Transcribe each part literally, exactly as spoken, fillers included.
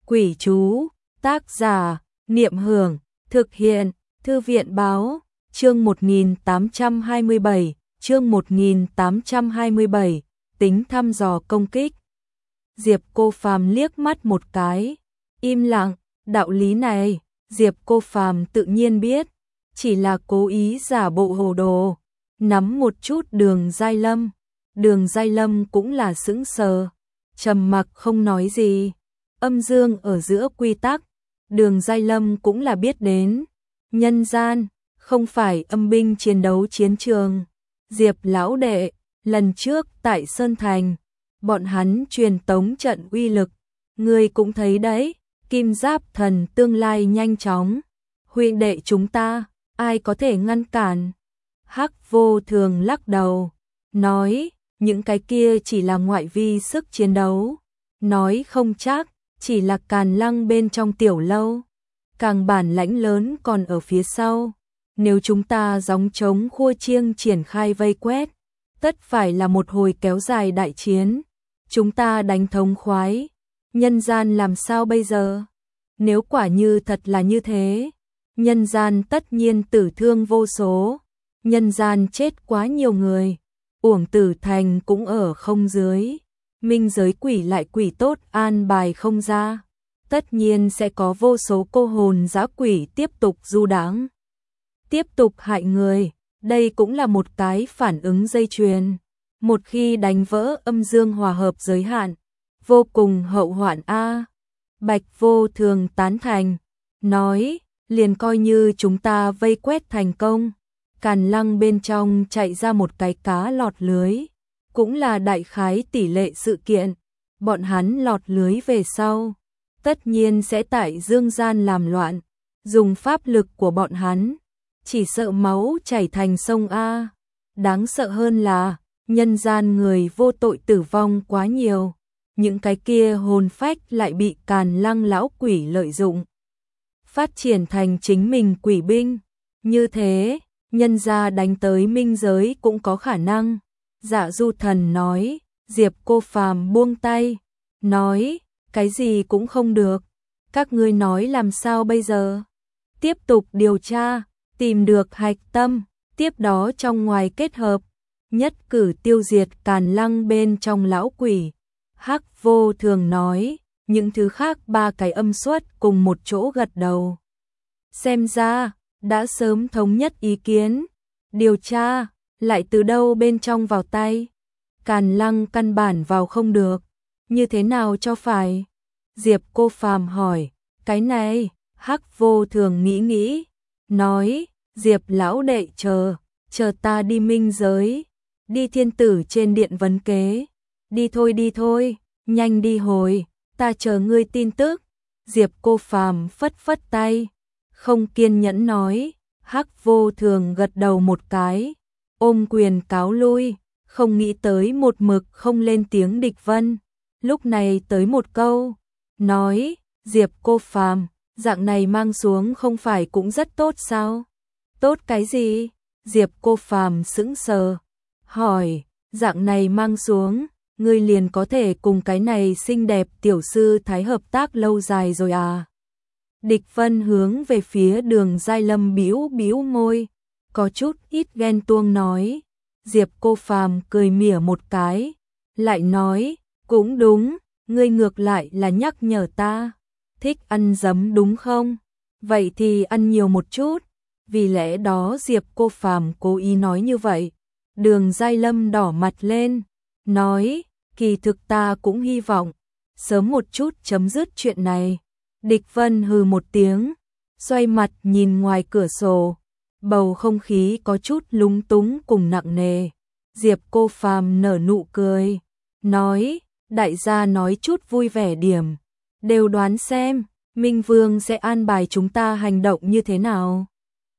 Quỷ chú, tác giả, Niệm Hưởng, thực hiện, Thư viện báo, chương một nghìn tám trăm hai mươi bảy, chương một nghìn tám trăm hai mươi bảy, tính thăm dò công kích. Diệp Cô Phàm liếc mắt một cái, im lặng, đạo lý này, Diệp Cô Phàm tự nhiên biết, chỉ là cố ý giả bộ hồ đồ, nắm một chút Đường Giai Lâm. Đường Giai Lâm cũng là sững sờ, trầm mặc không nói gì. Âm dương ở giữa quy tắc, Đường Giai Lâm cũng là biết đến. Nhân gian, không phải âm binh chiến đấu chiến trường. Diệp lão đệ, lần trước tại Sơn Thành, bọn hắn truyền tống trận uy lực, ngươi cũng thấy đấy, Kim Giáp Thần tương lai nhanh chóng. Huynh đệ chúng ta, ai có thể ngăn cản? Hắc Vô Thường lắc đầu, nói, những cái kia chỉ là ngoại vi sức chiến đấu. Nói không chắc, chỉ là Càn Lăng bên trong tiểu lâu. Càng bản lãnh lớn còn ở phía sau. Nếu chúng ta gióng trống khua chiêng triển khai vây quét, tất phải là một hồi kéo dài đại chiến. Chúng ta đánh thống khoái, nhân gian làm sao bây giờ? Nếu quả như thật là như thế, nhân gian tất nhiên tử thương vô số. Nhân gian chết quá nhiều người, Uổng Tử Thành cũng ở không dưới. Minh giới quỷ lại quỷ tốt an bài không ra, tất nhiên sẽ có vô số cô hồn dã quỷ tiếp tục du đãng, tiếp tục hại người. Đây cũng là một cái phản ứng dây chuyền. Một khi đánh vỡ âm dương hòa hợp giới hạn, vô cùng hậu hoạn a. Bạch Vô Thường tán thành, nói, liền coi như chúng ta vây quét thành công, Càn Lăng bên trong chạy ra một cái cá lọt lưới, cũng là đại khái tỷ lệ sự kiện. Bọn hắn lọt lưới về sau, tất nhiên sẽ tại dương gian làm loạn, dùng pháp lực của bọn hắn, chỉ sợ máu chảy thành sông a. Đáng sợ hơn là, nhân gian người vô tội tử vong quá nhiều, những cái kia hồn phách lại bị Càn Lăng lão quỷ lợi dụng, phát triển thành chính mình quỷ binh. Như thế, nhân gia đánh tới minh giới cũng có khả năng. Dạ Du Thần nói. Diệp Cô Phàm buông tay, nói, cái gì cũng không được. Các ngươi nói làm sao bây giờ? Tiếp tục điều tra, tìm được hạch tâm, tiếp đó trong ngoài kết hợp, nhất cử tiêu diệt Càn Lăng bên trong lão quỷ. Hắc Vô Thường nói, những thứ khác ba cái âm xuất cùng một chỗ gật đầu. Xem ra, đã sớm thống nhất ý kiến. Điều tra, lại từ đâu bên trong vào tay? Càn Lăng căn bản vào không được, như thế nào cho phải? Diệp Cô Phàm hỏi, cái này, Hắc Vô Thường nghĩ nghĩ, nói, Diệp lão đệ chờ, chờ ta đi minh giới, đi thiên tử trên điện vấn kế, đi thôi đi thôi, nhanh đi hồi, ta chờ ngươi tin tức. Diệp Cô Phàm phất phất tay, không kiên nhẫn nói. Hắc Vô Thường gật đầu một cái, ôm quyền cáo lui. Không nghĩ tới một mực không lên tiếng Địch Vân, lúc này tới một câu, nói, Diệp Cô Phàm, dạng này mang xuống không phải cũng rất tốt sao? Tốt cái gì? Diệp Cô Phàm sững sờ, hỏi, dạng này mang xuống, ngươi liền có thể cùng cái này xinh đẹp tiểu sư thái hợp tác lâu dài rồi à? Địch Vân hướng về phía Đường Giai Lâm bĩu bĩu môi, có chút ít ghen tuông nói. Diệp Cô Phàm cười mỉa một cái, lại nói, cũng đúng, ngươi ngược lại là nhắc nhở ta, thích ăn giấm đúng không? Vậy thì ăn nhiều một chút. Vì lẽ đó Diệp Cô Phàm cố ý nói như vậy. Đường Giai Lâm đỏ mặt lên, nói, kỳ thực ta cũng hy vọng sớm một chút chấm dứt chuyện này. Địch Vân hừ một tiếng, xoay mặt nhìn ngoài cửa sổ. Bầu không khí có chút lúng túng cùng nặng nề. Diệp Cô Phàm nở nụ cười, nói, đại gia nói chút vui vẻ điểm, đều đoán xem, Minh Vương sẽ an bài chúng ta hành động như thế nào.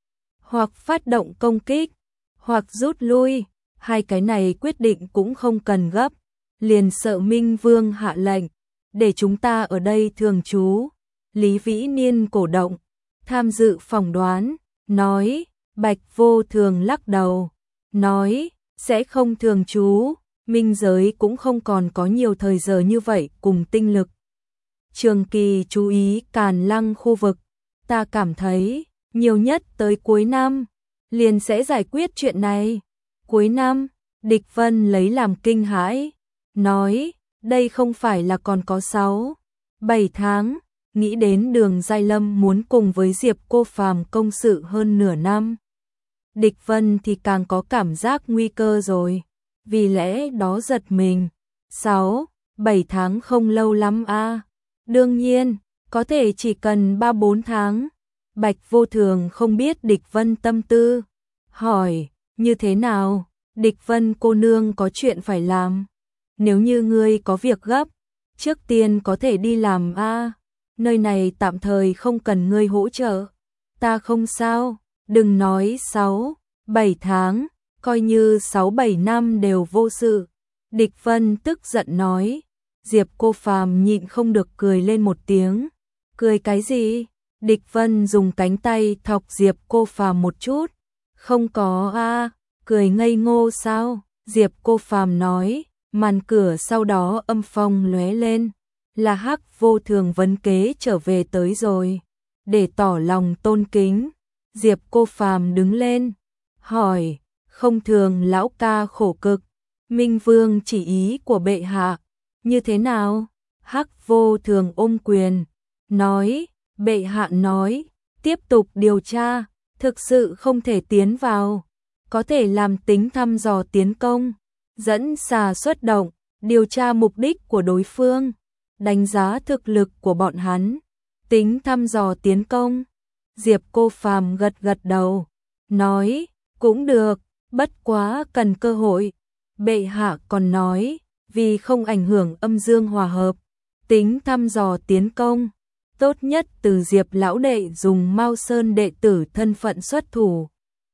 Hoặc phát động công kích, hoặc rút lui, hai cái này quyết định cũng không cần gấp, liền sợ Minh Vương hạ lệnh, để chúng ta ở đây thường trú. Lý Vĩ Niên cổ động, tham dự phỏng đoán, nói. Bạch Vô Thường lắc đầu, nói, sẽ không thường trú, minh giới cũng không còn có nhiều thời giờ như vậy cùng tinh lực. trường kỳ chú ý Càn Lăng khu vực, ta cảm thấy nhiều nhất tới cuối năm liền sẽ giải quyết chuyện này. Cuối năm, Địch Vân lấy làm kinh hãi, nói, đây không phải là còn có sáu, bảy tháng, nghĩ đến Đường Giai Lâm muốn cùng với Diệp Cô Phàm công sự hơn nửa năm. Địch Vân thì càng có cảm giác nguy cơ rồi, vì lẽ đó giật mình, sáu, bảy tháng không lâu lắm a. À. Đương nhiên, có thể chỉ cần ba bốn tháng. Bạch Vô Thường không biết Địch Vân tâm tư, hỏi, như thế nào? Địch Vân cô nương có chuyện phải làm. Nếu như ngươi có việc gấp, trước tiên có thể đi làm a. À. Nơi này tạm thời không cần ngươi hỗ trợ. Ta không sao, đừng nói sáu, bảy tháng, coi như sáu bảy năm đều vô sự. Địch Vân tức giận nói. Diệp Cô Phàm nhịn không được cười lên một tiếng. Cười cái gì? Địch Vân dùng cánh tay thọc Diệp Cô Phàm một chút. Không có a, à, cười ngây ngô sao? Diệp Cô Phàm nói, màn cửa sau đó âm phong lóe lên, là Hắc Vô Thường vấn kế trở về tới rồi. Để tỏ lòng tôn kính, Diệp Cô Phàm đứng lên, hỏi, không thường lão ca khổ cực, Minh Vương chỉ ý của bệ hạ, như thế nào? Hắc Vô Thường ôm quyền, nói, bệ hạ nói, tiếp tục điều tra, thực sự không thể tiến vào, có thể làm tính thăm dò tiến công, dẫn xà xuất động, điều tra mục đích của đối phương, đánh giá thực lực của bọn hắn, tính thăm dò tiến công. Diệp Cô Phàm gật gật đầu, nói, cũng được, bất quá cần cơ hội. Bệ hạ còn nói, vì không ảnh hưởng âm dương hòa hợp, tính thăm dò tiến công, tốt nhất từ Diệp lão đệ dùng Mao Sơn đệ tử thân phận xuất thủ.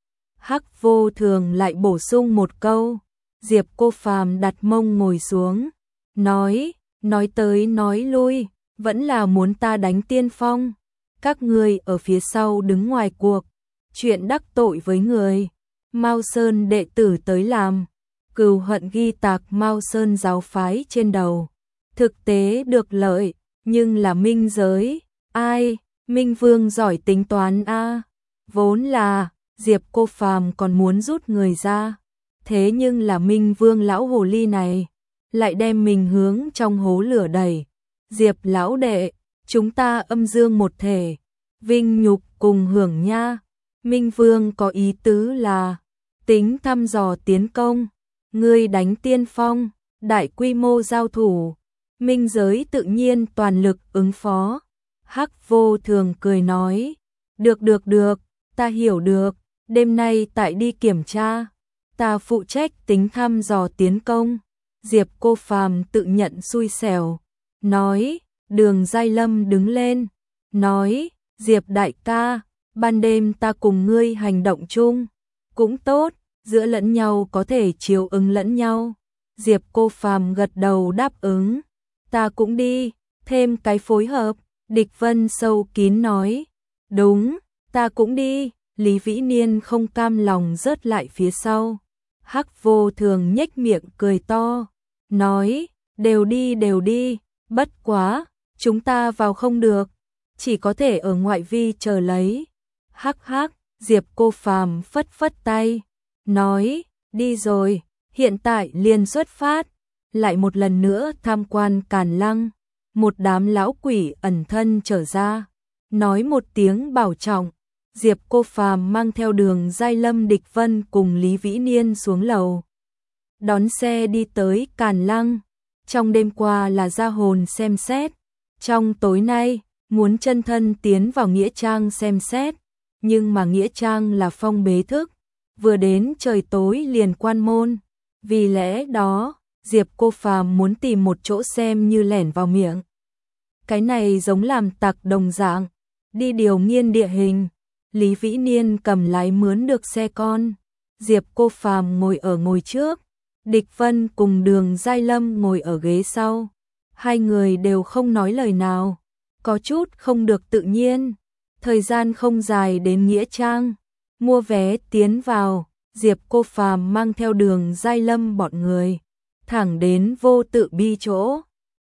Hắc Vô Thường lại bổ sung một câu, Diệp Cô Phàm đặt mông ngồi xuống, nói, nói tới nói lui, vẫn là muốn ta đánh tiên phong, các ngươi ở phía sau đứng ngoài cuộc, chuyện đắc tội với người, Mao Sơn đệ tử tới làm, cừu hận ghi tạc Mao Sơn giáo phái trên đầu, thực tế được lợi, nhưng là minh giới, ai, Minh Vương giỏi tính toán a, à. Vốn là, Diệp Cô Phàm còn muốn rút người ra, thế nhưng là Minh Vương lão hồ ly này, lại đem mình hướng trong hố lửa đẩy. Diệp lão đệ, chúng ta âm dương một thể, vinh nhục cùng hưởng nha. Minh Vương có ý tứ là, tính thăm dò tiến công, ngươi đánh tiên phong, đại quy mô giao thủ, minh giới tự nhiên toàn lực ứng phó. Hắc Vô Thường cười nói, được được được, ta hiểu được, đêm nay tại đi kiểm tra, ta phụ trách tính thăm dò tiến công. Diệp Cô Phàm tự nhận xui xẻo, nói, Đường Giai Lâm đứng lên, nói, Diệp đại ca, ban đêm ta cùng ngươi hành động chung, cũng tốt, giữa lẫn nhau có thể chiều ứng lẫn nhau. Diệp Cô Phàm gật đầu đáp ứng, ta cũng đi, thêm cái phối hợp. Địch Vân sâu kín nói, đúng, ta cũng đi. Lý Vĩ Niên không cam lòng rớt lại phía sau. Hắc Vô Thường nhếch miệng cười to, nói, đều đi đều đi, bất quá, chúng ta vào không được, chỉ có thể ở ngoại vi chờ lấy. Hắc hắc, Diệp Cô Phàm phất phất tay, nói, đi rồi, hiện tại liền xuất phát, lại một lần nữa tham quan Càn Lăng. Một đám lão quỷ ẩn thân trở ra, nói một tiếng bảo trọng. Diệp Cô Phàm mang theo Đường Giai Lâm, Địch Vân cùng Lý Vĩ Niên xuống lầu, đón xe đi tới Càn Lăng. Trong đêm qua là ra hồn xem xét, trong tối nay muốn chân thân tiến vào nghĩa trang xem xét, nhưng mà nghĩa trang là phong bế thức, vừa đến trời tối liền quan môn, vì lẽ đó Diệp Cô Phàm muốn tìm một chỗ xem như lẻn vào miệng. Cái này giống làm tặc đồng dạng, đi điều nghiên địa hình. Lý Vĩ Niên cầm lái mướn được xe con, Diệp Cô Phàm ngồi ở ngồi trước, Địch Vân cùng Đường Giai Lâm ngồi ở ghế sau. Hai người đều không nói lời nào, có chút không được tự nhiên. Thời gian không dài đến nghĩa trang, mua vé tiến vào, Diệp Cô Phàm mang theo Đường Giai Lâm bọn người, thẳng đến Vô Tự Bi chỗ.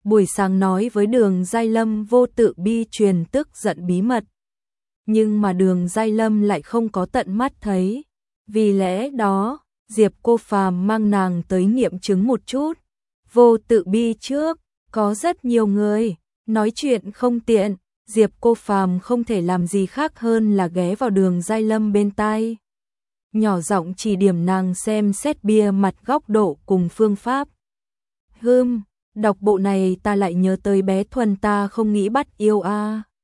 buổi sáng nói với Đường Giai Lâm vô tự bi truyền tức giận bí mật. Nhưng mà Đường Giai Lâm lại không có tận mắt thấy. Vì lẽ đó, Diệp Cô Phàm mang nàng tới nghiệm chứng một chút. Vô tự bi trước, có rất nhiều người, nói chuyện không tiện, Diệp Cô Phàm không thể làm gì khác hơn là ghé vào Đường Giai Lâm bên tai. Nhỏ giọng chỉ điểm nàng xem xét bia mặt góc độ cùng phương pháp. Hưm, đọc bộ này ta lại nhớ tới bé Thuần ta không nghĩ bắt yêu a.